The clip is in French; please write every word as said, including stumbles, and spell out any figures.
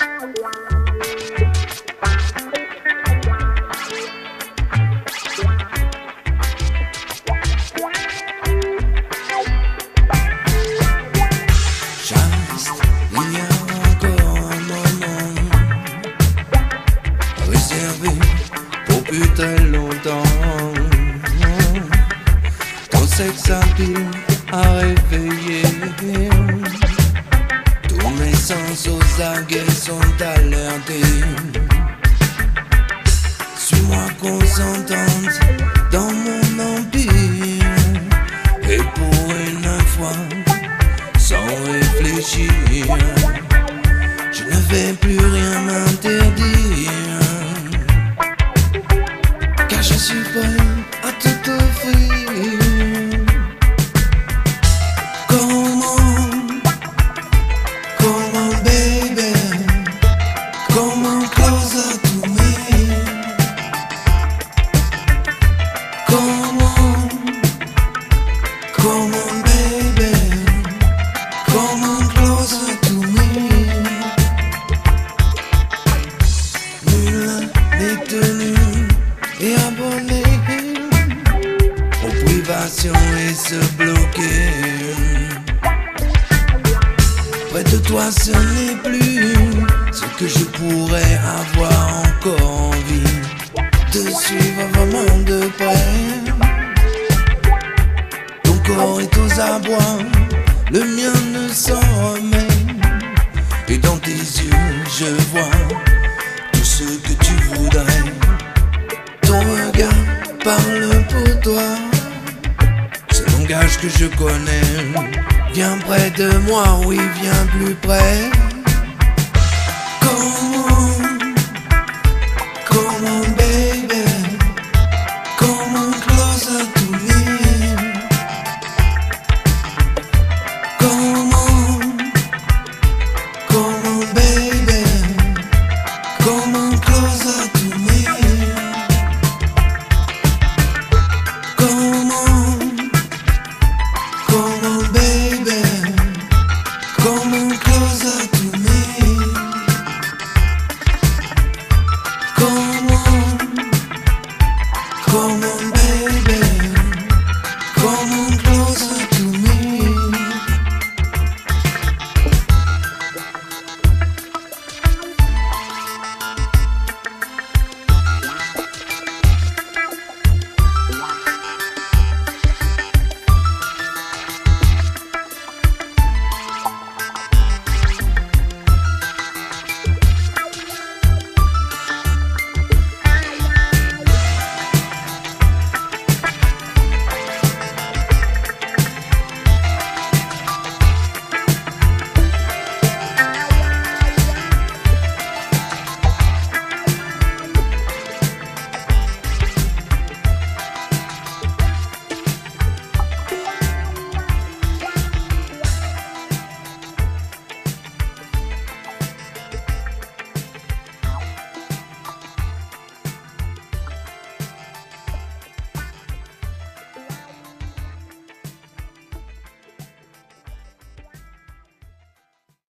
Pour plus très longtemps, ton sexe habile a réveillé. Tous mes sens aux aguets sont alertés. Suis-moi consentante dans mon empire, et pour une fois, sans réfléchir, je ne vais plus rien m'interdire. Je suis prêt à tout offrir. Comment, comment baby, comment closer to me. Comment, comment baby, comment closer to me. Nul n'est tenu et abonné aux privations et se bloquer. Près de toi ce n'est plus ce que je pourrais avoir encore envie de suivre vraiment de près. Ton corps est aux abois, le mien ne s'en remet. Et dans tes yeux je vois tout ce que tu voudrais. Ton regard parle pour toi, ce langage que je connais. Viens près de moi, oui, viens plus près.